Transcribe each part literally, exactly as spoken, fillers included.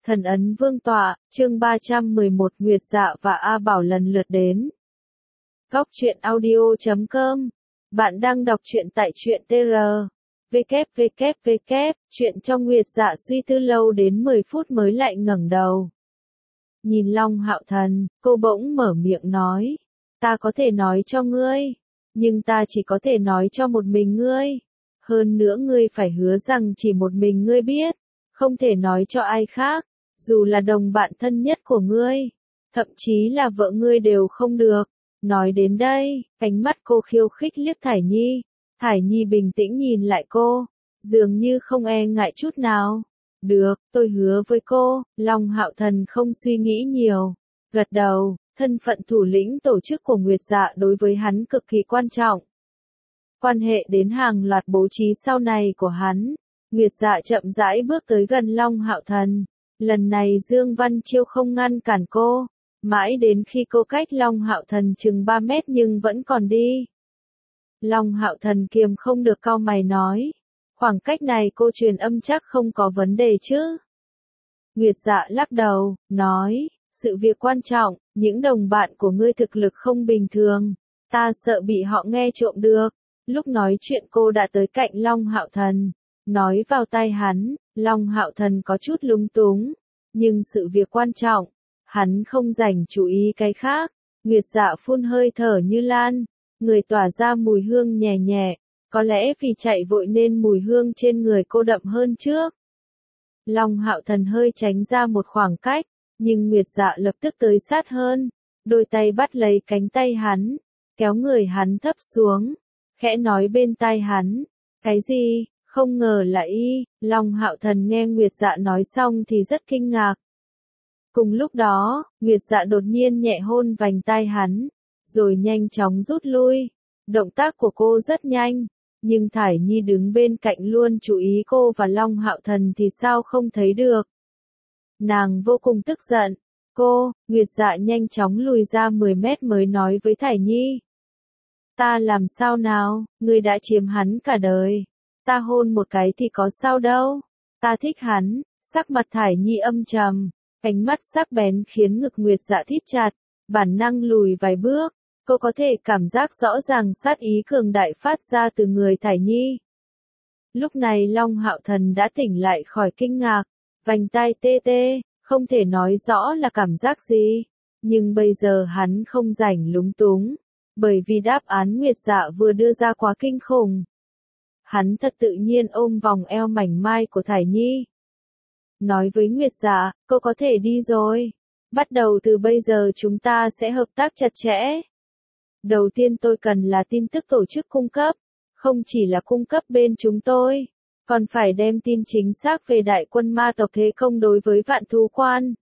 Thần ấn vương tọa, chương ba trăm mười một Nguyệt Dạ và A Bảo lần lượt đến. Góc truyện audio chấm com. Bạn đang đọc truyện tại truyện tê rờ. www. Chuyện trong Nguyệt Dạ suy tư lâu đến mười phút mới lại ngẩng đầu. Nhìn Long Hạo Thần, cô bỗng mở miệng nói. Ta có thể nói cho ngươi. Nhưng ta chỉ có thể nói cho một mình ngươi. Hơn nữa ngươi phải hứa rằng chỉ một mình ngươi biết. Không thể nói cho ai khác. Dù là đồng bạn thân nhất của ngươi. Thậm chí là vợ ngươi đều không được. Nói đến đây, ánh mắt cô khiêu khích liếc Thải Nhi. Thải Nhi bình tĩnh nhìn lại cô. Dường như không e ngại chút nào. Được, tôi hứa với cô. Long Hạo Thần không suy nghĩ nhiều. Gật đầu, thân phận thủ lĩnh tổ chức của Nguyệt Dạ đối với hắn cực kỳ quan trọng. Quan hệ đến hàng loạt bố trí sau này của hắn. Nguyệt Dạ chậm rãi bước tới gần Long Hạo Thần. Lần này Dương Văn Chiêu không ngăn cản cô. Mãi đến khi cô cách Long Hạo Thần chừng ba mét nhưng vẫn còn đi. Long Hạo Thần kiềm không được cau mày nói. Khoảng cách này cô truyền âm chắc không có vấn đề chứ. Nguyệt Dạ lắc đầu, nói. Sự việc quan trọng, những đồng bạn của ngươi thực lực không bình thường. Ta sợ bị họ nghe trộm được. Lúc nói chuyện cô đã tới cạnh Long Hạo Thần. Nói vào tai hắn, Long Hạo Thần có chút lúng túng. Nhưng sự việc quan trọng, hắn không dành chú ý cái khác. Nguyệt Dạ phun hơi thở như lan, người tỏa ra mùi hương nhẹ nhẹ. Có lẽ vì chạy vội nên mùi hương trên người cô đậm hơn trước. Long Hạo Thần hơi tránh ra một khoảng cách, nhưng Nguyệt Dạ lập tức tới sát hơn. Đôi tay bắt lấy cánh tay hắn, kéo người hắn thấp xuống, khẽ nói bên tai hắn. Cái gì? Không ngờ là y. Long Hạo Thần nghe Nguyệt Dạ nói xong thì rất kinh ngạc. Cùng lúc đó, Nguyệt Dạ đột nhiên nhẹ hôn vành tai hắn, rồi nhanh chóng rút lui. Động tác của cô rất nhanh, nhưng Thải Nhi đứng bên cạnh luôn chú ý cô và Long Hạo Thần thì sao không thấy được. Nàng vô cùng tức giận. Cô, Nguyệt Dạ nhanh chóng lùi ra mười mét mới nói với Thải Nhi. Ta làm sao nào, ngươi đã chiếm hắn cả đời. Ta hôn một cái thì có sao đâu. Ta thích hắn. Sắc mặt Thải Nhi âm trầm, ánh mắt sắc bén khiến ngực Nguyệt Dạ thít chặt, bản năng lùi vài bước. Cô có thể cảm giác rõ ràng sát ý cường đại phát ra từ người Thải Nhi. Lúc này Long Hạo Thần đã tỉnh lại khỏi kinh ngạc, vành tai tê tê, không thể nói rõ là cảm giác gì. Nhưng bây giờ hắn không rảnh lúng túng, bởi vì đáp án Nguyệt Dạ vừa đưa ra quá kinh khủng. Hắn thật tự nhiên ôm vòng eo mảnh mai của Thải Nhi. Nói với Nguyệt Dạ, cô có thể đi rồi. Bắt đầu từ bây giờ chúng ta sẽ hợp tác chặt chẽ. Đầu tiên tôi cần là tin tức tổ chức cung cấp. Không chỉ là cung cấp bên chúng tôi, còn phải đem tin chính xác về đại quân ma tộc thế công đối với Vạn Thú Quan,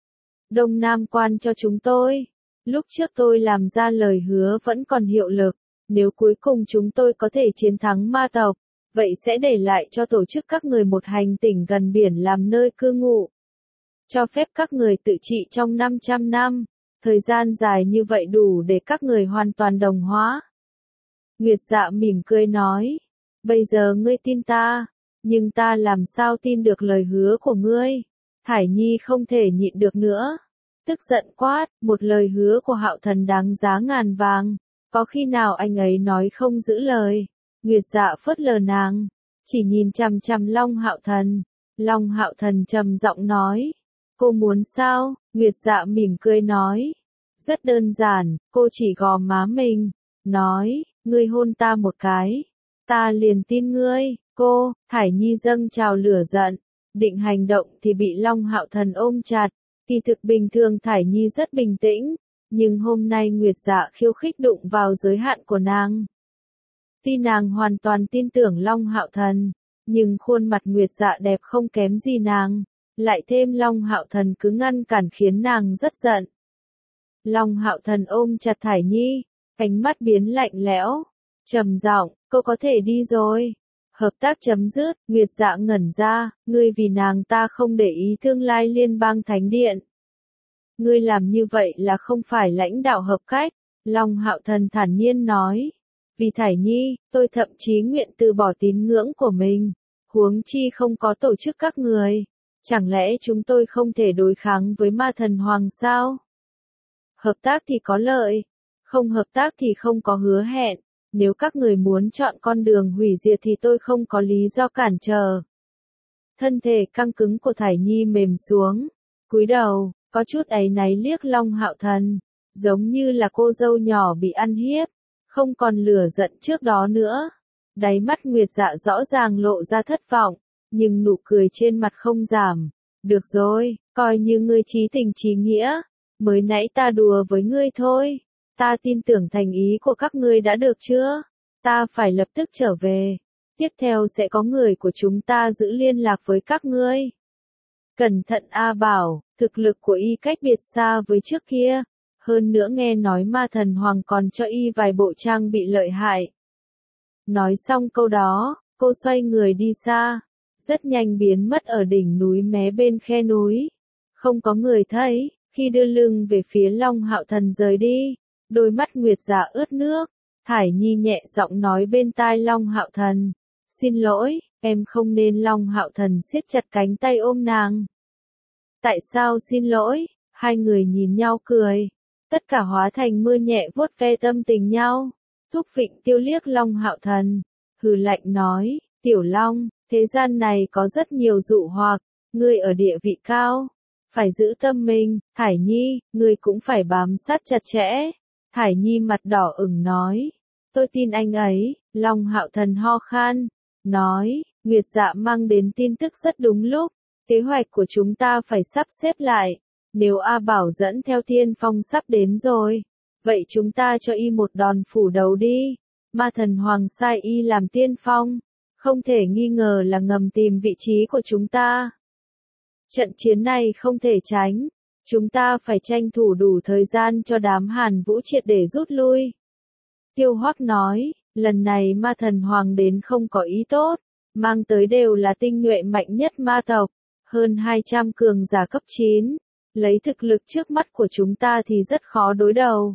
Đông Nam Quan cho chúng tôi. Lúc trước tôi làm ra lời hứa vẫn còn hiệu lực. Nếu cuối cùng chúng tôi có thể chiến thắng ma tộc, vậy sẽ để lại cho tổ chức các người một hành tinh gần biển làm nơi cư ngụ. Cho phép các người tự trị trong năm trăm năm. Thời gian dài như vậy đủ để các người hoàn toàn đồng hóa. Nguyệt Dạ mỉm cười nói. Bây giờ ngươi tin ta, nhưng ta làm sao tin được lời hứa của ngươi? Thải Nhi không thể nhịn được nữa. Tức giận quát, một lời hứa của Hạo Thần đáng giá ngàn vàng. Có khi nào anh ấy nói không giữ lời? Nguyệt Dạ phớt lờ nàng, chỉ nhìn chằm chằm Long Hạo Thần. Long Hạo Thần trầm giọng nói. Cô muốn sao? Nguyệt Dạ mỉm cười nói. Rất đơn giản, cô chỉ gò má mình. Nói, ngươi hôn ta một cái. Ta liền tin ngươi. Cô, Thải Nhi dâng trào lửa giận. Định hành động thì bị Long Hạo Thần ôm chặt. Kỳ thực bình thường Thải Nhi rất bình tĩnh. Nhưng hôm nay Nguyệt Dạ khiêu khích đụng vào giới hạn của nàng. Tuy nàng hoàn toàn tin tưởng Long Hạo Thần, nhưng khuôn mặt Nguyệt Dạ đẹp không kém gì nàng. Lại thêm Long Hạo Thần cứ ngăn cản khiến nàng rất giận. Long Hạo Thần ôm chặt Thải Nhi, ánh mắt biến lạnh lẽo, trầm giọng, cô có thể đi rồi. Hợp tác chấm dứt. Nguyệt Dạ ngẩn ra, ngươi vì nàng ta không để ý tương lai liên bang thánh điện. Ngươi làm như vậy là không phải lãnh đạo hợp cách. Long Hạo Thần thản nhiên nói. Vì Thải Nhi, tôi thậm chí nguyện từ bỏ tín ngưỡng của mình. Huống chi không có tổ chức các người. Chẳng lẽ chúng tôi không thể đối kháng với ma thần hoàng sao? Hợp tác thì có lợi, không hợp tác thì không có hứa hẹn. Nếu các người muốn chọn con đường hủy diệt thì tôi không có lý do cản trở. Thân thể căng cứng của Thải Nhi mềm xuống, cúi đầu, có chút áy náy liếc Long Hạo Thần, giống như là cô dâu nhỏ bị ăn hiếp, không còn lửa giận trước đó nữa. Đáy mắt Nguyệt Dạ rõ ràng lộ ra thất vọng, nhưng nụ cười trên mặt không giảm. Được rồi, coi như ngươi chí tình chí nghĩa, mới nãy ta đùa với ngươi thôi. Ta tin tưởng thành ý của các ngươi đã được chưa? Ta phải lập tức trở về. Tiếp theo sẽ có người của chúng ta giữ liên lạc với các ngươi. Cẩn thận A Bảo, thực lực của y cách biệt xa với trước kia. Hơn nữa nghe nói ma thần hoàng còn cho y vài bộ trang bị lợi hại. Nói xong câu đó, cô xoay người đi xa. Rất nhanh biến mất ở đỉnh núi mé bên khe núi. Không có người thấy, khi đưa lưng về phía Long Hạo Thần rời đi. Đôi mắt Nguyệt Dạ ướt nước, Thải Nhi nhẹ giọng nói bên tai Long Hạo Thần. Xin lỗi, em không nên. Long Hạo Thần siết chặt cánh tay ôm nàng. Tại sao xin lỗi? Hai người nhìn nhau cười. Tất cả hóa thành mưa nhẹ vuốt ve tâm tình nhau. Thúc Vịnh Tiêu liếc Long Hạo Thần. Hừ lạnh nói, Tiểu Long, thế gian này có rất nhiều dụ hoặc. Ngươi ở địa vị cao. Phải giữ tâm mình. Thải Nhi, ngươi cũng phải bám sát chặt chẽ. Thải Nhi mặt đỏ ửng nói. Tôi tin anh ấy. Long Hạo Thần ho khan. Nói, Nguyệt Dạ mang đến tin tức rất đúng lúc. Kế hoạch của chúng ta phải sắp xếp lại. Nếu A Bảo dẫn theo Tiên Phong sắp đến rồi, vậy chúng ta cho y một đòn phủ đầu đi. Ma thần hoàng sai y làm tiên phong. Không thể nghi ngờ là ngầm tìm vị trí của chúng ta. Trận chiến này không thể tránh. Chúng ta phải tranh thủ đủ thời gian cho đám Hàn Vũ triệt để rút lui. Tiêu Hoắc nói, lần này ma thần hoàng đến không có ý tốt, mang tới đều là tinh nhuệ mạnh nhất ma tộc, hơn hai trăm cường giả cấp chín, lấy thực lực trước mắt của chúng ta thì rất khó đối đầu.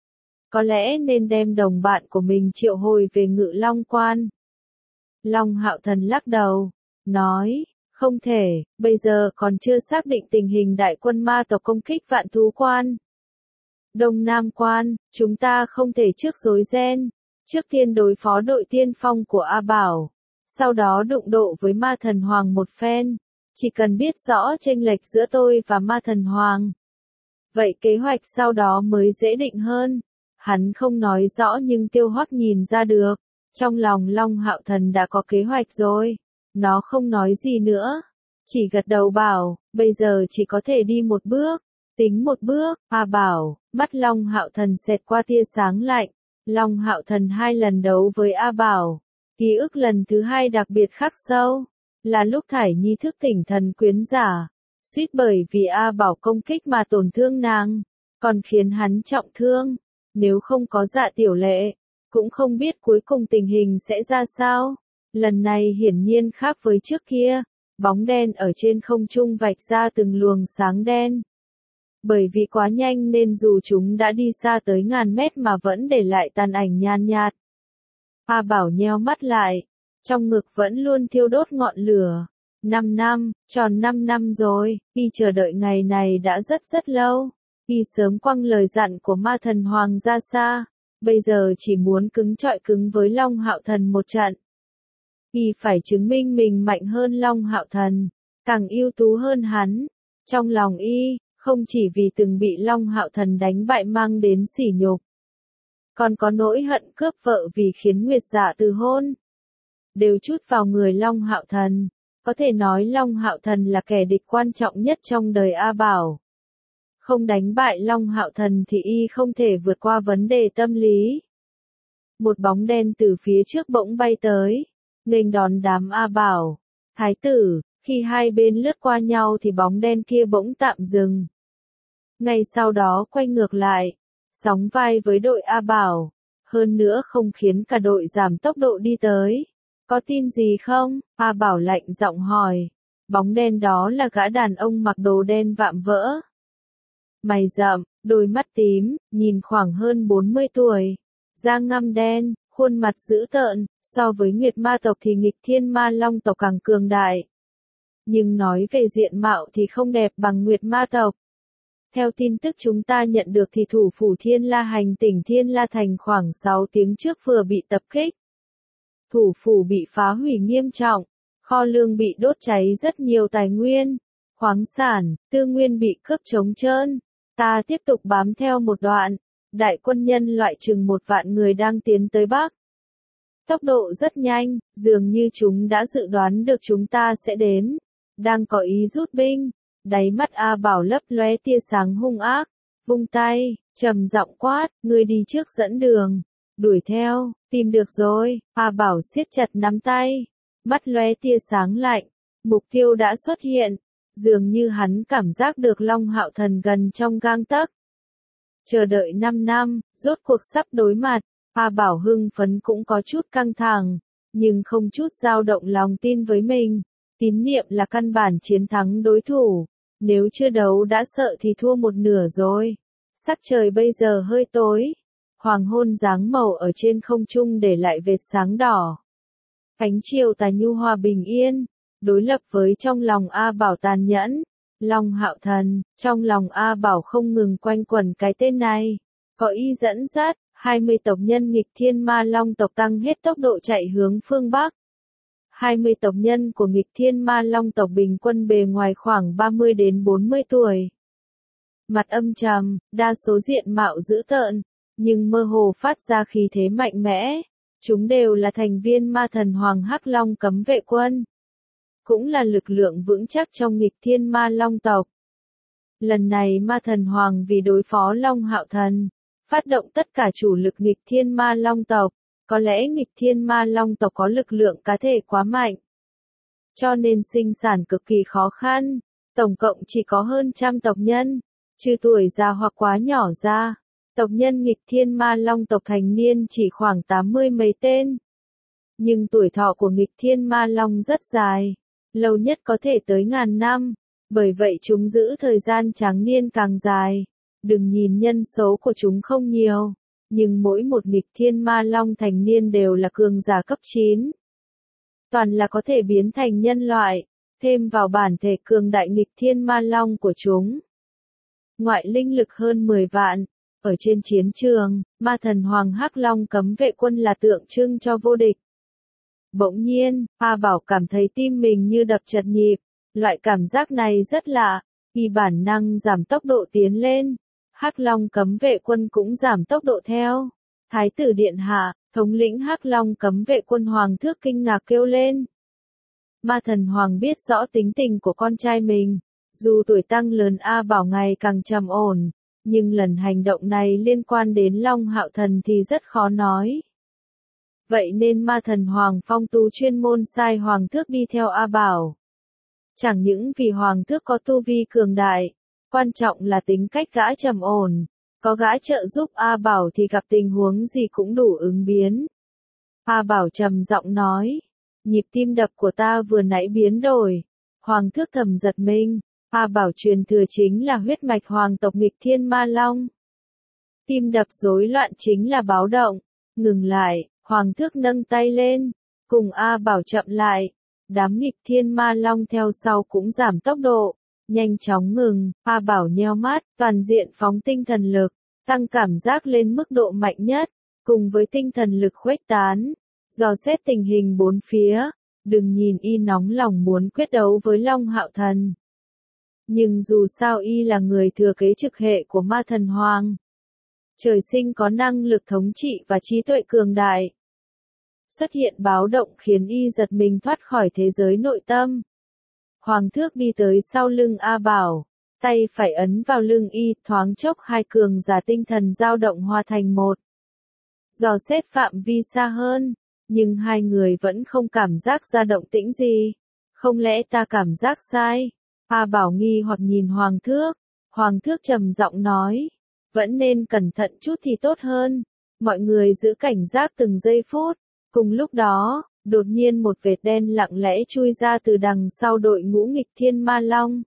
Có lẽ nên đem đồng bạn của mình triệu hồi về Ngự Long Quan. Long Hạo Thần lắc đầu, nói, không thể, bây giờ còn chưa xác định tình hình đại quân ma tộc công kích Vạn Thú Quan. Đông Nam Quan, chúng ta không thể trước rối ren. Trước tiên đối phó đội tiên phong của A Bảo, sau đó đụng độ với ma thần hoàng một phen. Chỉ cần biết rõ chênh lệch giữa tôi và ma thần hoàng, vậy kế hoạch sau đó mới dễ định hơn. Hắn không nói rõ nhưng Tiêu Hoắc nhìn ra được, trong lòng Long Hạo Thần đã có kế hoạch rồi. Nó không nói gì nữa, chỉ gật đầu bảo, bây giờ chỉ có thể đi một bước, tính một bước. A Bảo, mắt Long Hạo Thần xẹt qua tia sáng lạnh. Long Hạo Thần hai lần đấu với A Bảo, ký ức lần thứ hai đặc biệt khắc sâu, là lúc Thải Nhi thức tỉnh thần quyến giả, suýt bởi vì A Bảo công kích mà tổn thương nàng, còn khiến hắn trọng thương. Nếu không có Dạ Tiểu Lệ, cũng không biết cuối cùng tình hình sẽ ra sao. Lần này hiển nhiên khác với trước kia, bóng đen ở trên không trung vạch ra từng luồng sáng đen. Bởi vì quá nhanh nên dù chúng đã đi xa tới ngàn mét mà vẫn để lại tàn ảnh nhàn nhạt. A Bảo nheo mắt lại, trong ngực vẫn luôn thiêu đốt ngọn lửa. Năm năm, tròn năm năm rồi, y chờ đợi ngày này đã rất rất lâu. Y sớm quăng lời dặn của ma thần hoàng ra xa, bây giờ chỉ muốn cứng trọi cứng với Long Hạo Thần một trận. Y phải chứng minh mình mạnh hơn Long Hạo Thần, càng ưu tú hơn hắn. Trong lòng y, không chỉ vì từng bị Long Hạo Thần đánh bại mang đến sỉ nhục, còn có nỗi hận cướp vợ vì khiến Nguyệt Dạ từ hôn, đều chút vào người Long Hạo Thần. Có thể nói Long Hạo Thần là kẻ địch quan trọng nhất trong đời A Bảo. Không đánh bại Long Hạo Thần thì y không thể vượt qua vấn đề tâm lý. Một bóng đen từ phía trước bỗng bay tới, nghênh đón đám A Bảo. Thái tử, khi hai bên lướt qua nhau thì bóng đen kia bỗng tạm dừng. Ngay sau đó quay ngược lại, sóng vai với đội A Bảo, hơn nữa không khiến cả đội giảm tốc độ đi tới. Có tin gì không? A Bảo lạnh giọng hỏi. Bóng đen đó là gã đàn ông mặc đồ đen vạm vỡ. Mày rậm, đôi mắt tím, nhìn khoảng hơn bốn mươi tuổi. Da ngăm đen, khuôn mặt dữ tợn, so với Nguyệt Ma tộc thì Nghịch Thiên Ma Long tộc càng cường đại. nhưng nói về diện mạo thì không đẹp bằng Nguyệt Ma tộc. Theo tin tức chúng ta nhận được thì thủ phủ Thiên La Hành tỉnh Thiên La Thành khoảng sáu tiếng trước vừa bị tập kích. Thủ phủ bị phá hủy nghiêm trọng, kho lương bị đốt cháy rất nhiều tài nguyên, khoáng sản, tư nguyên bị cướp trống trơn. Ta tiếp tục bám theo một đoạn, đại quân nhân loại chừng một vạn người đang tiến tới Bắc. Tốc độ rất nhanh, dường như chúng đã dự đoán được chúng ta sẽ đến, đang có ý rút binh. Đáy mắt A Bảo lấp lóe tia sáng hung ác, vung tay, trầm giọng quát, người đi trước dẫn đường, đuổi theo, tìm được rồi. A Bảo siết chặt nắm tay, mắt lóe tia sáng lạnh, mục tiêu đã xuất hiện, dường như hắn cảm giác được Long Hạo Thần gần trong gang tấc. Chờ đợi năm năm, rốt cuộc sắp đối mặt, A Bảo hưng phấn cũng có chút căng thẳng, nhưng không chút dao động lòng tin với mình. Tín niệm là căn bản chiến thắng đối thủ, nếu chưa đấu đã sợ thì thua một nửa rồi. Sắc trời bây giờ hơi tối, hoàng hôn dáng màu ở trên không trung để lại vệt sáng đỏ. Ánh chiều tà nhu hòa bình yên, đối lập với trong lòng A Bảo tàn nhẫn. Long Hạo Thần, trong lòng A Bảo không ngừng quanh quẩn cái tên này. Có ý dẫn dắt, hai mươi tộc nhân nghịch thiên ma long tộc tăng hết tốc độ chạy hướng phương Bắc. hai mươi tộc nhân của nghịch thiên ma long tộc bình quân bề ngoài khoảng ba mươi đến bốn mươi tuổi. Mặt âm trầm, đa số diện mạo dữ tợn, nhưng mơ hồ phát ra khí thế mạnh mẽ. Chúng đều là thành viên ma thần Hoàng Hắc Long cấm vệ quân. Cũng là lực lượng vững chắc trong nghịch thiên ma long tộc. Lần này ma thần Hoàng vì đối phó Long Hạo Thần, phát động tất cả chủ lực nghịch thiên ma long tộc. Có lẽ nghịch thiên ma long tộc có lực lượng cá thể quá mạnh, cho nên sinh sản cực kỳ khó khăn, tổng cộng chỉ có hơn trăm tộc nhân, trừ tuổi già hoặc quá nhỏ ra, tộc nhân nghịch thiên ma long tộc thành niên chỉ khoảng tám mươi mấy tên. Nhưng tuổi thọ của nghịch thiên ma long rất dài, lâu nhất có thể tới ngàn năm, bởi vậy chúng giữ thời gian tráng niên càng dài. Đừng nhìn nhân số của chúng không nhiều, nhưng mỗi một nghịch thiên ma long thành niên đều là cường giả cấp chín. Toàn là có thể biến thành nhân loại, thêm vào bản thể cường đại nghịch thiên ma long của chúng. Ngoại linh lực hơn mười vạn, ở trên chiến trường, ma thần Hoàng Hắc Long cấm vệ quân là tượng trưng cho vô địch. Bỗng nhiên, A Bảo cảm thấy tim mình như đập chật nhịp, loại cảm giác này rất lạ, y bản năng giảm tốc độ tiến lên. Hắc Long cấm vệ quân cũng giảm tốc độ theo. Thái tử điện hạ, thống lĩnh Hắc Long cấm vệ quân Hoàng Thước kinh ngạc kêu lên. Ma thần Hoàng biết rõ tính tình của con trai mình, dù tuổi tăng lớn A Bảo ngày càng trầm ổn, nhưng lần hành động này liên quan đến Long Hạo Thần thì rất khó nói. Vậy nên ma thần Hoàng Phong tu chuyên môn sai Hoàng Thước đi theo A Bảo. Chẳng những vì Hoàng Thước có tu vi cường đại, quan trọng là tính cách gã trầm ổn, có gã trợ giúp A Bảo thì gặp tình huống gì cũng đủ ứng biến. A Bảo trầm giọng nói, nhịp tim đập của ta vừa nãy biến đổi. Hoàng Thước thầm giật mình, A Bảo truyền thừa chính là huyết mạch hoàng tộc nghịch thiên ma long. Tim đập rối loạn chính là báo động, ngừng lại, Hoàng Thước nâng tay lên, cùng A Bảo chậm lại, đám nghịch thiên ma long theo sau cũng giảm tốc độ. Nhanh chóng ngừng, A Bảo nheo mắt, toàn diện phóng tinh thần lực, tăng cảm giác lên mức độ mạnh nhất, cùng với tinh thần lực khuếch tán, dò xét tình hình bốn phía, đừng nhìn y nóng lòng muốn quyết đấu với Long Hạo Thần. Nhưng dù sao y là người thừa kế trực hệ của ma thần Hoàng. Trời sinh có năng lực thống trị và trí tuệ cường đại. Xuất hiện báo động khiến y giật mình thoát khỏi thế giới nội tâm. Hoàng Thước đi tới sau lưng A Bảo, tay phải ấn vào lưng y, thoáng chốc hai cường giả tinh thần dao động hòa thành một. Dò xét phạm vi xa hơn, nhưng hai người vẫn không cảm giác ra động tĩnh gì. Không lẽ ta cảm giác sai? A Bảo nghi hoặc nhìn Hoàng Thước. Hoàng Thước trầm giọng nói, vẫn nên cẩn thận chút thì tốt hơn. Mọi người giữ cảnh giác từng giây phút. Cùng lúc đó, đột nhiên một vệt đen lặng lẽ chui ra từ đằng sau đội ngũ nghịch thiên ma long.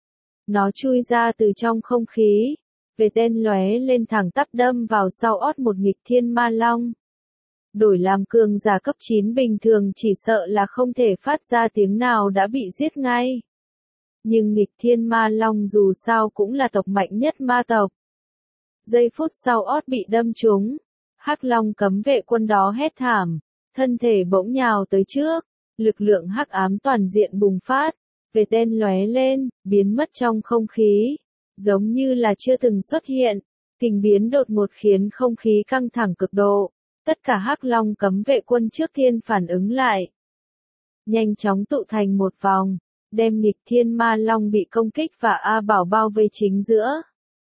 Nó chui ra từ trong không khí, vệt đen lóe lên thẳng tắp đâm vào sau ót một nghịch thiên ma long. đổi làm cường giả cấp chín bình thường chỉ sợ là không thể phát ra tiếng nào đã bị giết ngay. Nhưng nghịch thiên ma long dù sao cũng là tộc mạnh nhất ma tộc. Giây phút sau ót bị đâm trúng, hắc long cấm vệ quân đó hét thảm, thân thể bỗng nhào tới trước, lực lượng hắc ám toàn diện bùng phát, vệt đen lóe lên, biến mất trong không khí, giống như là chưa từng xuất hiện, kình biến đột ngột khiến không khí căng thẳng cực độ, tất cả hắc long cấm vệ quân trước tiên phản ứng lại. Nhanh chóng tụ thành một vòng, đem nghịch thiên ma long bị công kích và A Bảo bao vây chính giữa.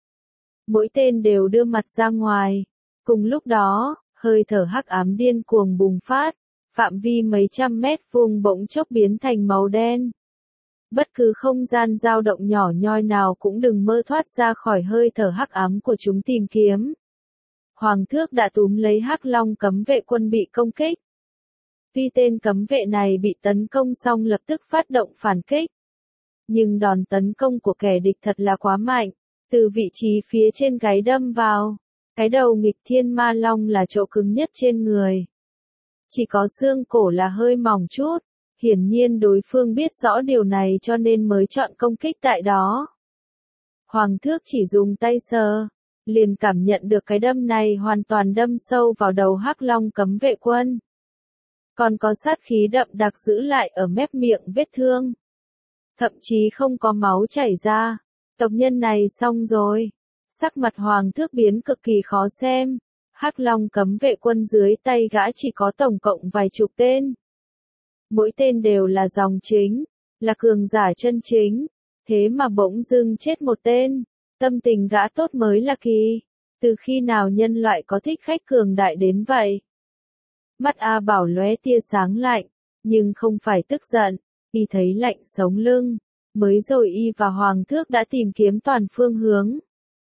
Mỗi tên đều đưa mặt ra ngoài, cùng lúc đó, hơi thở hắc ám điên cuồng bùng phát, phạm vi mấy trăm mét vuông bỗng chốc biến thành màu đen. Bất cứ không gian dao động nhỏ nhoi nào cũng đừng mơ thoát ra khỏi hơi thở hắc ám của chúng tìm kiếm. Hoàng thước đã túm lấy hắc long cấm vệ quân bị công kích. Tuy tên cấm vệ này bị tấn công xong lập tức phát động phản kích. Nhưng đòn tấn công của kẻ địch thật là quá mạnh, từ vị trí phía trên gáy đâm vào. Cái đầu nghịch thiên ma long là chỗ cứng nhất trên người. Chỉ có xương cổ là hơi mỏng chút, hiển nhiên đối phương biết rõ điều này cho nên mới chọn công kích tại đó. Hoàng thước chỉ dùng tay sờ, liền cảm nhận được cái đâm này hoàn toàn đâm sâu vào đầu hắc long cấm vệ quân. Còn có sát khí đậm đặc giữ lại ở mép miệng vết thương. Thậm chí không có máu chảy ra, tộc nhân này xong rồi. Sắc mặt hoàng thước biến cực kỳ khó xem, hắc long cấm vệ quân dưới tay gã chỉ có tổng cộng vài chục tên. Mỗi tên đều là dòng chính, là cường giả chân chính, thế mà bỗng dưng chết một tên, tâm tình gã tốt mới là kỳ, từ khi nào nhân loại có thích khách cường đại đến vậy. Mắt A Bảo lóe tia sáng lạnh, nhưng không phải tức giận, y thấy lạnh sống lưng, mới rồi y và hoàng thước đã tìm kiếm toàn phương hướng.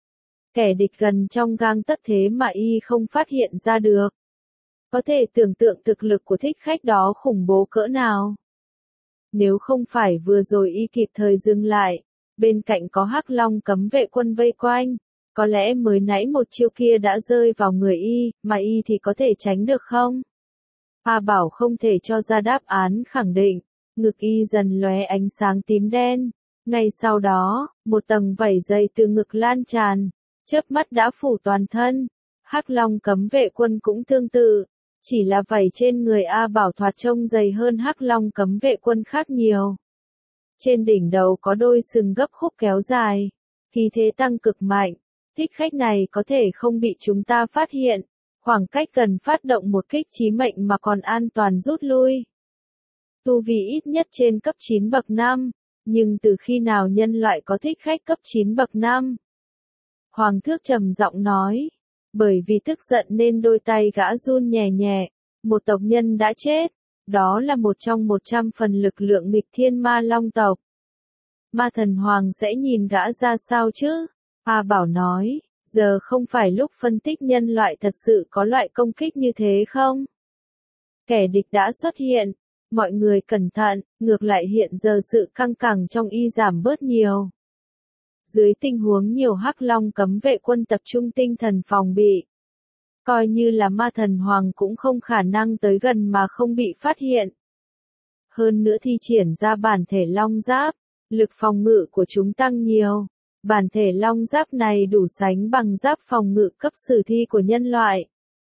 Kẻ địch gần trong gang tấc thế mà y không phát hiện ra được. Có thể tưởng tượng thực lực của thích khách đó khủng bố cỡ nào. Nếu không phải vừa rồi y kịp thời dừng lại, bên cạnh có hắc long cấm vệ quân vây quanh, có lẽ mới nãy một chiêu kia đã rơi vào người y, mà y thì có thể tránh được không? A Bảo không thể cho ra đáp án khẳng định, ngực y dần lóe ánh sáng tím đen. Ngay sau đó, một tầng vảy dày từ ngực lan tràn, chớp mắt đã phủ toàn thân. Hắc long cấm vệ quân cũng tương tự, chỉ là vảy trên người A Bảo thoạt trông dày hơn hắc long cấm vệ quân khác nhiều. Trên đỉnh đầu có đôi sừng gấp khúc kéo dài, khí thế tăng cực mạnh, thích khách này có thể không bị chúng ta phát hiện, khoảng cách gần phát động một kích chí mệnh mà còn an toàn rút lui. Tu vi ít nhất trên cấp chín bậc năm, nhưng từ khi nào nhân loại có thích khách cấp chín bậc năm? Hoàng thước trầm giọng nói, bởi vì tức giận nên đôi tay gã run nhẹ nhẹ, một tộc nhân đã chết, đó là một trong một trăm phần lực lượng nghịch thiên ma long tộc. Ma thần hoàng sẽ nhìn gã ra sao chứ? A Bảo nói, giờ không phải lúc phân tích nhân loại thật sự có loại công kích như thế không? Kẻ địch đã xuất hiện, mọi người cẩn thận, ngược lại hiện giờ sự căng cẳng trong y giảm bớt nhiều. Dưới tình huống nhiều hắc long cấm vệ quân tập trung tinh thần phòng bị, coi như là ma thần hoàng cũng không khả năng tới gần mà không bị phát hiện. Hơn nữa thi triển ra bản thể long giáp, lực phòng ngự của chúng tăng nhiều. Bản thể long giáp này đủ sánh bằng giáp phòng ngự cấp sử thi của nhân loại.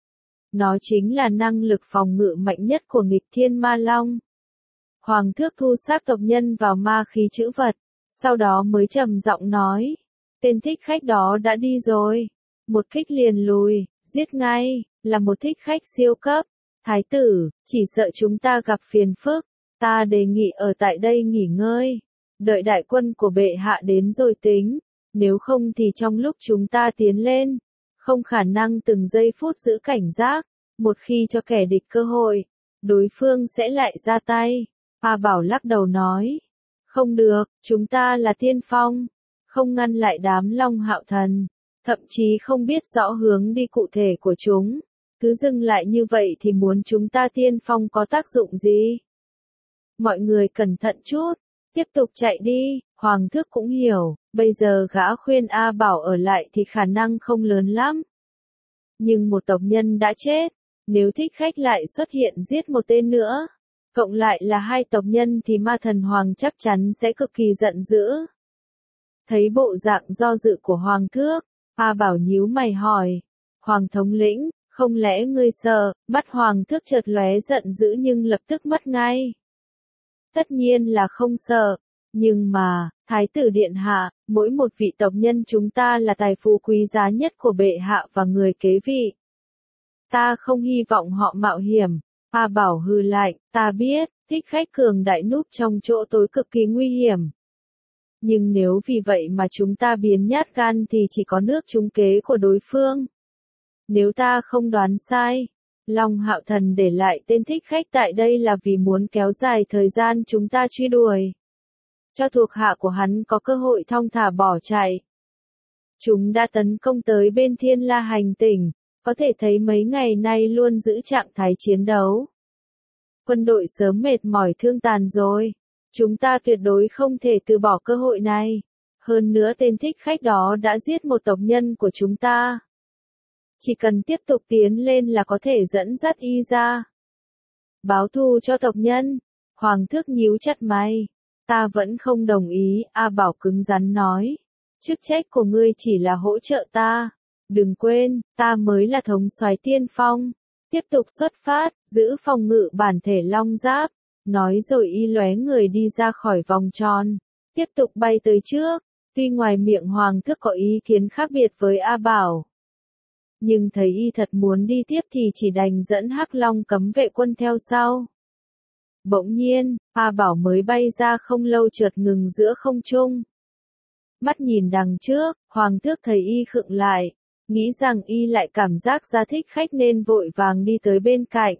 Nó chính là năng lực phòng ngự mạnh nhất của nghịch thiên ma long. Hoàng thước thu xác tộc nhân vào ma khí chữ vật, sau đó mới trầm giọng nói, tên thích khách đó đã đi rồi, một kích liền lùi, giết ngay, là một thích khách siêu cấp. Thái tử, chỉ sợ chúng ta gặp phiền phức, ta đề nghị ở tại đây nghỉ ngơi, đợi đại quân của bệ hạ đến rồi tính, nếu không thì trong lúc chúng ta tiến lên, không khả năng từng giây phút giữ cảnh giác, một khi cho kẻ địch cơ hội, đối phương sẽ lại ra tay. A Bảo lắc đầu nói, không được, chúng ta là tiên phong, không ngăn lại đám Long Hạo Thần, thậm chí không biết rõ hướng đi cụ thể của chúng, cứ dừng lại như vậy thì muốn chúng ta tiên phong có tác dụng gì? Mọi người cẩn thận chút, tiếp tục chạy đi. Hoàng thước cũng hiểu, bây giờ gã khuyên A Bảo ở lại thì khả năng không lớn lắm. Nhưng một tộc nhân đã chết, Nếu thích khách lại xuất hiện giết một tên nữa, cộng lại là hai tộc nhân thì ma thần hoàng chắc chắn sẽ cực kỳ giận dữ. Thấy bộ dạng do dự của Hoàng Thước, A Bảo nhíu mày hỏi, Hoàng thống lĩnh, không lẽ ngươi sợ? Mắt Hoàng Thước chợt lóe giận dữ nhưng lập tức mất ngay. Tất nhiên là không sợ, nhưng mà, Thái tử điện hạ, mỗi một vị tộc nhân chúng ta là tài phú quý giá nhất của bệ hạ và người kế vị. Ta không hy vọng họ mạo hiểm. A Bảo hừ lạnh, ta biết, thích khách cường đại núp trong chỗ tối cực kỳ nguy hiểm. Nhưng nếu vì vậy mà chúng ta biến nhát gan thì chỉ có nước trúng kế của đối phương. Nếu ta không đoán sai, Long Hạo Thần để lại tên thích khách tại đây là vì muốn kéo dài thời gian chúng ta truy đuổi. Cho thuộc hạ của hắn có cơ hội thong thả bỏ chạy. Chúng đã tấn công tới bên Thiên La hành tỉnh, có thể thấy mấy ngày nay luôn giữ trạng thái chiến đấu. Quân đội sớm mệt mỏi thương tàn rồi. Chúng ta tuyệt đối không thể từ bỏ cơ hội này. Hơn nữa tên thích khách đó đã giết một tộc nhân của chúng ta. Chỉ cần tiếp tục tiến lên là có thể dẫn dắt y ra. Báo thù cho tộc nhân. Hoàng Thước nhíu chặt mày. Ta vẫn không đồng ý, A Bảo cứng rắn nói. Chức trách của ngươi chỉ là hỗ trợ ta. Đừng quên, ta mới là thống soái tiên phong. Tiếp tục xuất phát, giữ phòng ngự bản thể long giáp. Nói rồi y lóe người đi ra khỏi vòng tròn. Tiếp tục bay tới trước. Tuy ngoài miệng Hoàng Thước có ý kiến khác biệt với A Bảo. Nhưng thấy y thật muốn đi tiếp thì chỉ đành dẫn Hắc Long cấm vệ quân theo sau. Bỗng nhiên, A Bảo mới bay ra không lâu chợt ngừng giữa không trung. Mắt nhìn đằng trước, Hoàng Thước thấy y khựng lại. Nghĩ rằng y lại cảm giác ra thích khách nên vội vàng đi tới bên cạnh.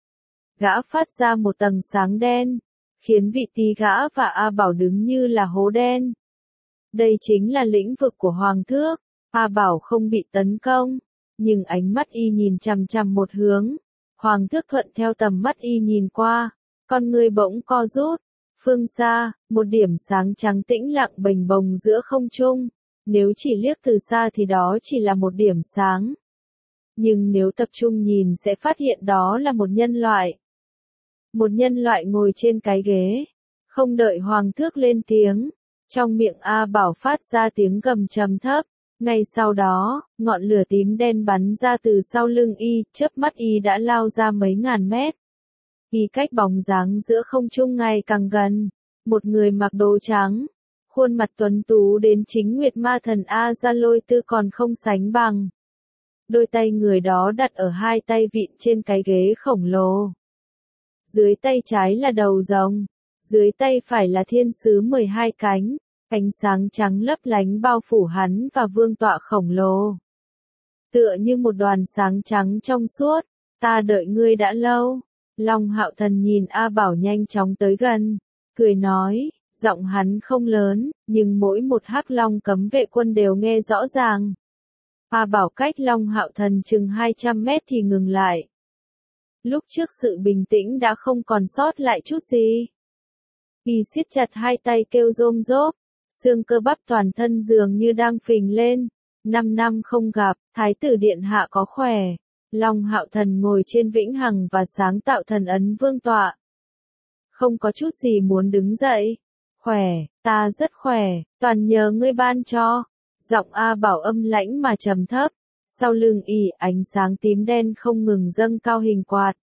Gã phát ra một tầng sáng đen, khiến vị tỳ gã và A Bảo đứng như là hố đen. Đây chính là lĩnh vực của Hoàng Thước. A Bảo không bị tấn công, nhưng ánh mắt y nhìn chằm chằm một hướng. Hoàng Thước thuận theo tầm mắt y nhìn qua, con người bỗng co rút. Phương xa, một điểm sáng trắng tĩnh lặng bềnh bồng giữa không trung. Nếu chỉ liếc từ xa thì đó chỉ là một điểm sáng. Nhưng nếu tập trung nhìn sẽ phát hiện đó là một nhân loại. Một nhân loại ngồi trên cái ghế. Không đợi Hoàng Thước lên tiếng. Trong miệng A Bảo phát ra tiếng gầm trầm thấp. Ngay sau đó, ngọn lửa tím đen bắn ra từ sau lưng y, chớp mắt y đã lao ra mấy ngàn mét. Y cách bóng dáng giữa không trung ngày càng gần. Một người mặc đồ trắng. Khuôn mặt tuấn tú đến chính Nguyệt Ma Thần A Gia Lôi Tư còn không sánh bằng. Đôi tay người đó đặt ở hai tay vịn trên cái ghế khổng lồ. Dưới tay trái là đầu rồng, dưới tay phải là thiên sứ mười hai cánh, ánh sáng trắng lấp lánh bao phủ hắn và vương tọa khổng lồ. Tựa như một đoàn sáng trắng trong suốt, ta đợi ngươi đã lâu. Long Hạo Thần nhìn A Bảo nhanh chóng tới gần, cười nói. Giọng hắn không lớn, nhưng mỗi một Hắc Long cấm vệ quân đều nghe rõ ràng. A Bảo cách Long Hạo Thần chừng hai trăm mét thì ngừng lại. Lúc trước sự bình tĩnh đã không còn sót lại chút gì. Y siết chặt hai tay kêu rôm rốp, xương cơ bắp toàn thân dường như đang phình lên. Năm năm không gặp, Thái tử điện hạ có khỏe. Long Hạo Thần ngồi trên vĩnh hằng và sáng tạo thần ấn vương tọa. Không có chút gì muốn đứng dậy. Khỏe, ta rất khỏe, toàn nhờ ngươi ban cho. Giọng A Bảo âm lãnh mà trầm thấp. Sau lưng y ánh sáng tím đen không ngừng dâng cao hình quạt.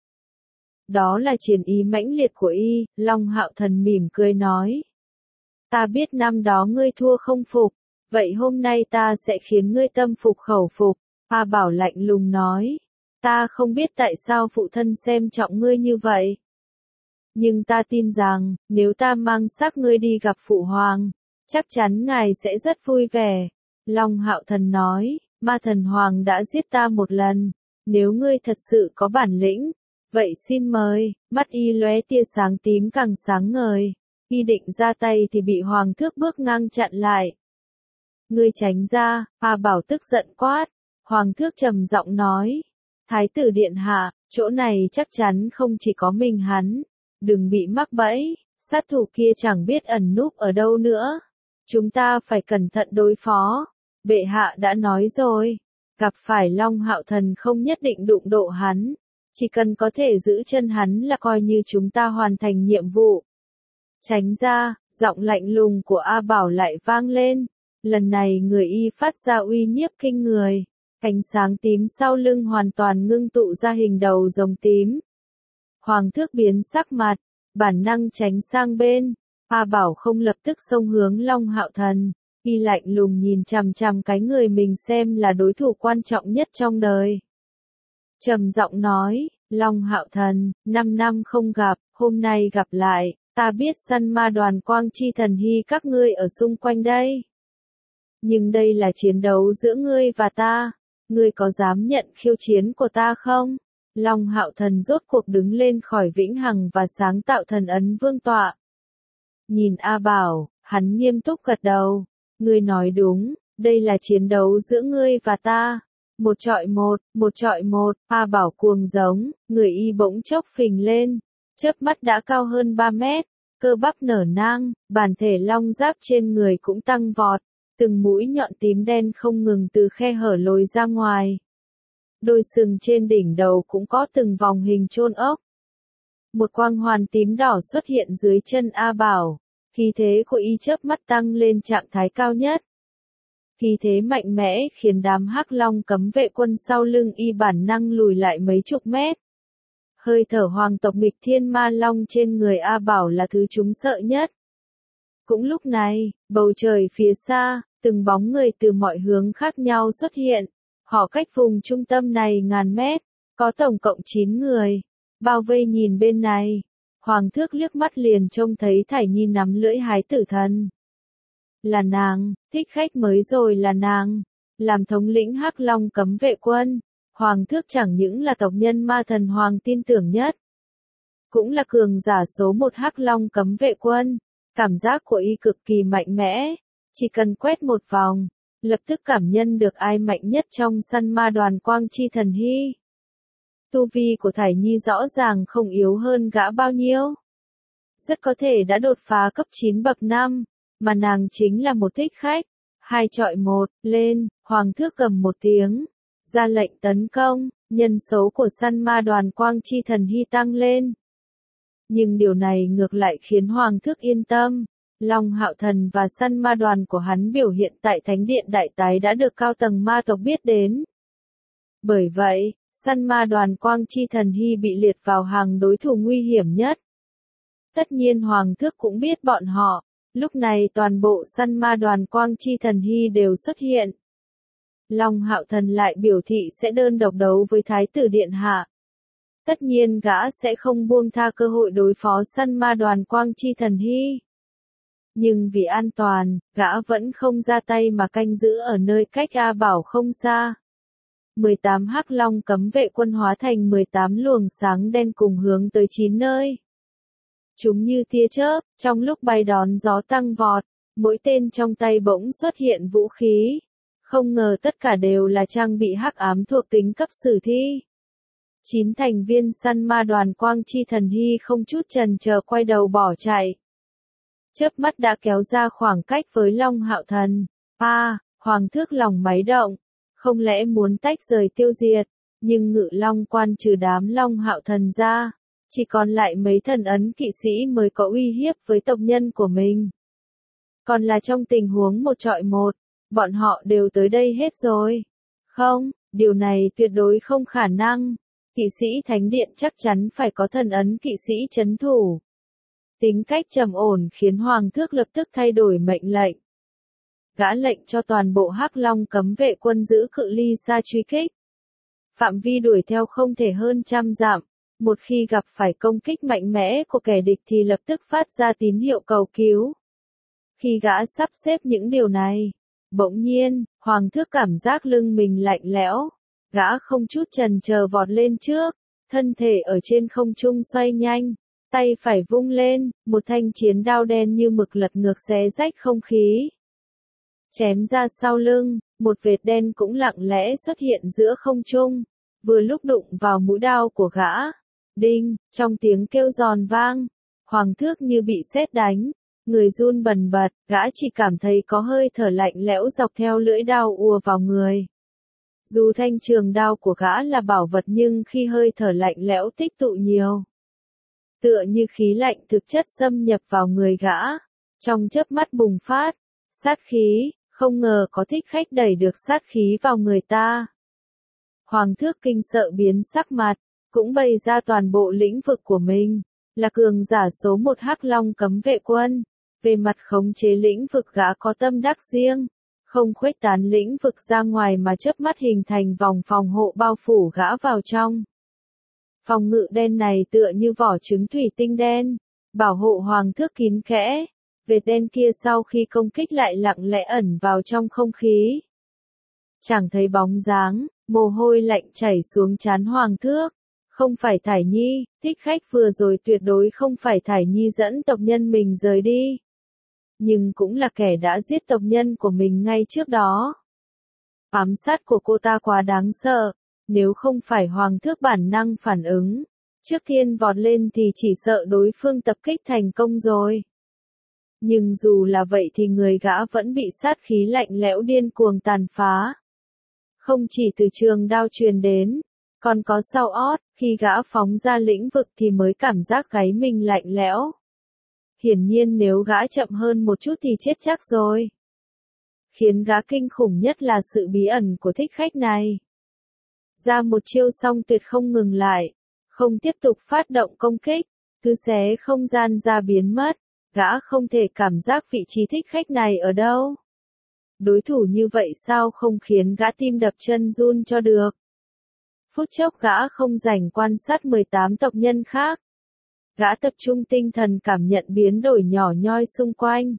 Đó là chiến ý mãnh liệt của y, Long Hạo Thần mỉm cười nói. Ta biết năm đó ngươi thua không phục, vậy hôm nay ta sẽ khiến ngươi tâm phục khẩu phục. A Bảo lạnh lùng nói. Ta không biết tại sao phụ thân xem trọng ngươi như vậy. Nhưng ta tin rằng, nếu ta mang xác ngươi đi gặp phụ hoàng, chắc chắn ngài sẽ rất vui vẻ. Long Hạo Thần nói, Ma Thần Hoàng đã giết ta một lần, nếu ngươi thật sự có bản lĩnh, vậy xin mời. Mắt y lóe tia sáng tím càng sáng ngời, y định ra tay thì bị Hoàng Thước bước ngang chặn lại. Ngươi tránh ra, A Bảo tức giận quát. Hoàng Thước trầm giọng nói, Thái tử điện hạ, chỗ này chắc chắn không chỉ có mình hắn. Đừng bị mắc bẫy, sát thủ kia chẳng biết ẩn núp ở đâu nữa. Chúng ta phải cẩn thận đối phó. Bệ hạ đã nói rồi, gặp phải Long Hạo Thần không nhất định đụng độ hắn. Chỉ cần có thể giữ chân hắn là coi như chúng ta hoàn thành nhiệm vụ. Tránh ra, giọng lạnh lùng của A Bảo lại vang lên. Lần này người y phát ra uy nhiếp kinh người. Ánh sáng tím sau lưng hoàn toàn ngưng tụ ra hình đầu rồng tím. Hoàng thước biến sắc mặt, bản năng tránh sang bên. A Bảo không lập tức xông hướng Long Hạo Thần. Y lạnh lùng nhìn chằm chằm cái người mình xem là đối thủ quan trọng nhất trong đời. Trầm giọng nói, Long Hạo Thần, năm năm không gặp, hôm nay gặp lại, ta biết săn ma đoàn Quang Chi Thần Hy các ngươi ở xung quanh đây. Nhưng đây là chiến đấu giữa ngươi và ta, ngươi có dám nhận khiêu chiến của ta không? Long Hạo Thần rốt cuộc đứng lên khỏi vĩnh hằng và sáng tạo thần ấn vương tọa. Nhìn A Bảo, hắn nghiêm túc gật đầu. Ngươi nói đúng, đây là chiến đấu giữa ngươi và ta. Một trọi một, một trọi một, A Bảo cuồng giống, người y bỗng chốc phình lên. Chớp mắt đã cao hơn ba mét, cơ bắp nở nang, bản thể long giáp trên người cũng tăng vọt. Từng mũi nhọn tím đen không ngừng từ khe hở lồi ra ngoài. Đôi sừng trên đỉnh đầu cũng có từng vòng hình chôn ốc. Một quang hoàn tím đỏ xuất hiện dưới chân A Bảo. Khí thế của y chớp mắt tăng lên trạng thái cao nhất. Khí thế mạnh mẽ khiến đám hắc long cấm vệ quân sau lưng y bản năng lùi lại mấy chục mét. Hơi thở hoàng tộc nghịch thiên ma long trên người A Bảo là thứ chúng sợ nhất. Cũng lúc này, bầu trời phía xa, từng bóng người từ mọi hướng khác nhau xuất hiện. Họ cách vùng trung tâm này ngàn mét, có tổng cộng chín người. Bao vây nhìn bên này. Hoàng thước liếc mắt liền trông thấy Thải Nhi nắm lưỡi hái tử thần. Là nàng, thích khách mới rồi là nàng. Làm thống lĩnh hắc long cấm vệ quân. Hoàng thước chẳng những là tộc nhân ma thần hoàng tin tưởng nhất. Cũng là cường giả số một hắc long cấm vệ quân. Cảm giác của y cực kỳ mạnh mẽ. Chỉ cần quét một vòng, lập tức cảm nhận được ai mạnh nhất trong săn ma đoàn Quang Chi Thần Hy. Tu vi của Thải Nhi rõ ràng không yếu hơn gã bao nhiêu. Rất có thể đã đột phá cấp chín bậc năm, mà nàng chính là một thích khách. Hai chọi một, lên, Hoàng thước gầm một tiếng, ra lệnh tấn công, nhân số của săn ma đoàn Quang Chi Thần Hy tăng lên. Nhưng điều này ngược lại khiến Hoàng thước yên tâm. Long Hạo Thần và săn ma đoàn của hắn biểu hiện tại Thánh Điện Đại Tái đã được cao tầng ma tộc biết đến. Bởi vậy, săn ma đoàn Quang Chi Thần Hy bị liệt vào hàng đối thủ nguy hiểm nhất. Tất nhiên Hoàng thước cũng biết bọn họ, lúc này toàn bộ săn ma đoàn Quang Chi Thần Hy đều xuất hiện. Long Hạo Thần lại biểu thị sẽ đơn độc đấu với Thái tử Điện Hạ. Tất nhiên gã sẽ không buông tha cơ hội đối phó săn ma đoàn Quang Chi Thần Hy. Nhưng vì an toàn, gã vẫn không ra tay mà canh giữ ở nơi cách A Bảo không xa. mười tám hắc long cấm vệ quân hóa thành mười tám luồng sáng đen cùng hướng tới chín nơi. Chúng như tia chớp, trong lúc bay đón gió tăng vọt, mỗi tên trong tay bỗng xuất hiện vũ khí. Không ngờ tất cả đều là trang bị hắc ám thuộc tính cấp sử thi. Chín thành viên săn ma đoàn Quang Chi Thần Hy không chút chần chờ quay đầu bỏ chạy. Chớp mắt đã kéo ra khoảng cách với Long Hạo Thần. A, à, Hoàng thước lòng máy động. Không lẽ muốn tách rời tiêu diệt, nhưng Ngự Long quan trừ đám Long Hạo Thần ra, chỉ còn lại mấy thần ấn kỵ sĩ mới có uy hiếp với tộc nhân của mình. Còn là trong tình huống một trọi một, bọn họ đều tới đây hết rồi. Không, điều này tuyệt đối không khả năng. Kỵ sĩ Thánh Điện chắc chắn phải có thần ấn kỵ sĩ trấn thủ. Tính cách trầm ổn khiến Hoàng thước lập tức thay đổi mệnh lệnh. Gã lệnh cho toàn bộ hắc long cấm vệ quân giữ cự ly xa truy kích. Phạm vi đuổi theo không thể hơn trăm dặm. Một khi gặp phải công kích mạnh mẽ của kẻ địch thì lập tức phát ra tín hiệu cầu cứu. Khi gã sắp xếp những điều này, bỗng nhiên, Hoàng thước cảm giác lưng mình lạnh lẽo. Gã không chút chần chờ vọt lên trước, thân thể ở trên không trung xoay nhanh, tay phải vung lên, một thanh chiến đao đen như mực lật ngược xé rách không khí. Chém ra sau lưng, một vệt đen cũng lặng lẽ xuất hiện giữa không trung, vừa lúc đụng vào mũi đao của gã. Đinh, trong tiếng kêu giòn vang, Hoàng thước như bị sét đánh, người run bần bật, gã chỉ cảm thấy có hơi thở lạnh lẽo dọc theo lưỡi đao ùa vào người. Dù thanh trường đao của gã là bảo vật nhưng khi hơi thở lạnh lẽo tích tụ nhiều, tựa như khí lạnh thực chất xâm nhập vào người gã, trong chớp mắt bùng phát, sát khí, không ngờ có thích khách đẩy được sát khí vào người ta. Hoàng thước kinh sợ biến sắc mặt, cũng bày ra toàn bộ lĩnh vực của mình, là cường giả số một Hắc Long cấm vệ quân, về mặt khống chế lĩnh vực gã có tâm đắc riêng, không khuếch tán lĩnh vực ra ngoài mà chớp mắt hình thành vòng phòng hộ bao phủ gã vào trong. Phòng ngự đen này tựa như vỏ trứng thủy tinh đen, bảo hộ hoàng thước kín kẽ, vệt đen kia sau khi công kích lại lặng lẽ ẩn vào trong không khí. Chẳng thấy bóng dáng, mồ hôi lạnh chảy xuống trán hoàng thước. Không phải Thải Nhi, thích khách vừa rồi tuyệt đối không phải Thải Nhi dẫn tộc nhân mình rời đi. Nhưng cũng là kẻ đã giết tộc nhân của mình ngay trước đó. Ám sát của cô ta quá đáng sợ, nếu không phải hoàng thước bản năng phản ứng, trước tiên vọt lên thì chỉ sợ đối phương tập kích thành công rồi. Nhưng dù là vậy thì người gã vẫn bị sát khí lạnh lẽo điên cuồng tàn phá. Không chỉ từ trường đao truyền đến, còn có sau ót, khi gã phóng ra lĩnh vực thì mới cảm giác gáy mình lạnh lẽo. Hiển nhiên nếu gã chậm hơn một chút thì chết chắc rồi. Khiến gã kinh khủng nhất là sự bí ẩn của thích khách này. Ra một chiêu xong tuyệt không ngừng lại, không tiếp tục phát động công kích, cứ xé không gian ra biến mất, gã không thể cảm giác vị trí thích khách này ở đâu. Đối thủ như vậy sao không khiến gã tim đập chân run cho được. Phút chốc gã không rảnh quan sát mười tám tộc nhân khác. Gã tập trung tinh thần cảm nhận biến đổi nhỏ nhoi xung quanh.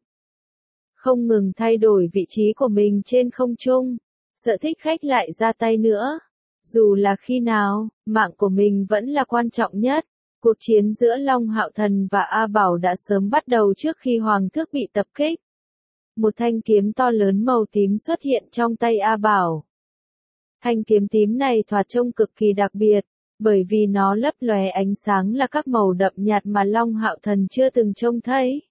Không ngừng thay đổi vị trí của mình trên không trung, sợ thích khách lại ra tay nữa. Dù là khi nào, mạng của mình vẫn là quan trọng nhất. Cuộc chiến giữa Long Hạo Thần và A Bảo đã sớm bắt đầu trước khi Hoàng Thước bị tập kích. Một thanh kiếm to lớn màu tím xuất hiện trong tay A Bảo. Thanh kiếm tím này thoạt trông cực kỳ đặc biệt, bởi vì nó lấp lóe ánh sáng là các màu đậm nhạt mà Long Hạo Thần chưa từng trông thấy.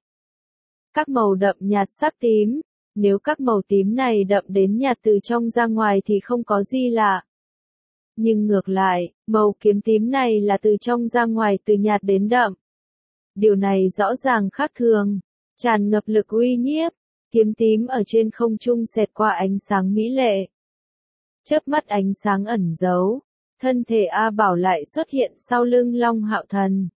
Các màu đậm nhạt sắc tím, nếu các màu tím này đậm đến nhạt từ trong ra ngoài thì không có gì lạ. Nhưng ngược lại, màu kiếm tím này là từ trong ra ngoài từ nhạt đến đậm. Điều này rõ ràng khác thường, tràn ngập lực uy nhiếp, kiếm tím ở trên không trung xẹt qua ánh sáng mỹ lệ. Chớp mắt ánh sáng ẩn giấu, thân thể A Bảo lại xuất hiện sau lưng Long Hạo Thần.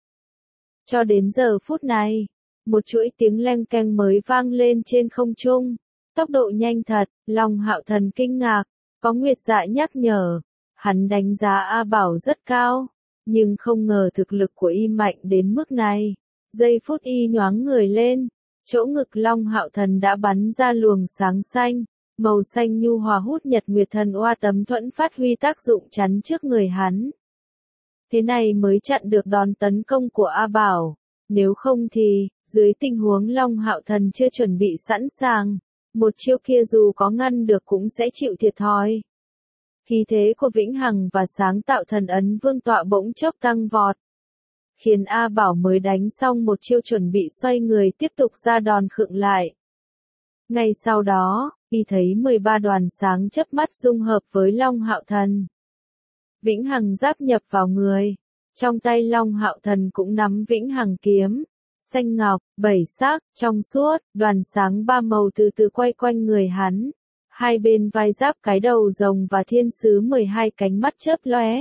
Cho đến giờ phút này, một chuỗi tiếng leng keng mới vang lên trên không trung, tốc độ nhanh thật, Long Hạo Thần kinh ngạc, có Nguyệt Dạ nhắc nhở, hắn đánh giá A Bảo rất cao, nhưng không ngờ thực lực của y mạnh đến mức này. Giây phút y nhoáng người lên, chỗ ngực Long Hạo Thần đã bắn ra luồng sáng xanh. Màu xanh nhu hòa hút Nhật Nguyệt Thần Oa tấm thuẫn phát huy tác dụng chắn trước người hắn. Thế này mới chặn được đòn tấn công của A Bảo, nếu không thì, dưới tình huống Long Hạo Thần chưa chuẩn bị sẵn sàng, một chiêu kia dù có ngăn được cũng sẽ chịu thiệt thòi. Khí thế của Vĩnh Hằng và sáng tạo thần ấn vương tọa bỗng chốc tăng vọt, khiến A Bảo mới đánh xong một chiêu chuẩn bị xoay người tiếp tục ra đòn khựng lại. Ngay sau đó, y thấy mười ba đoàn sáng chớp mắt dung hợp với Long Hạo Thần. Vĩnh Hằng giáp nhập vào người, trong tay Long Hạo Thần cũng nắm Vĩnh Hằng kiếm, xanh ngọc, bảy sắc, trong suốt, đoàn sáng ba màu từ từ quay quanh người hắn. Hai bên vai giáp cái đầu rồng và thiên sứ mười hai cánh mắt chớp lóe.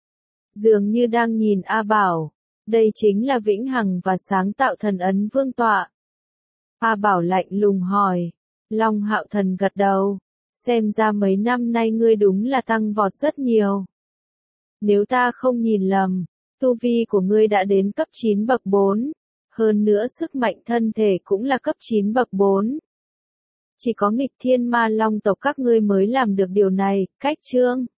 Dường như đang nhìn A Bảo, đây chính là Vĩnh Hằng và sáng tạo thần ấn vương tọa. A Bảo lạnh lùng hỏi. Long Hạo Thần gật đầu, xem ra mấy năm nay ngươi đúng là tăng vọt rất nhiều. Nếu ta không nhìn lầm, tu vi của ngươi đã đến cấp chín bậc bốn, hơn nữa sức mạnh thân thể cũng là cấp chín bậc bốn. Chỉ có nghịch thiên ma long tộc các ngươi mới làm được điều này, cách chương.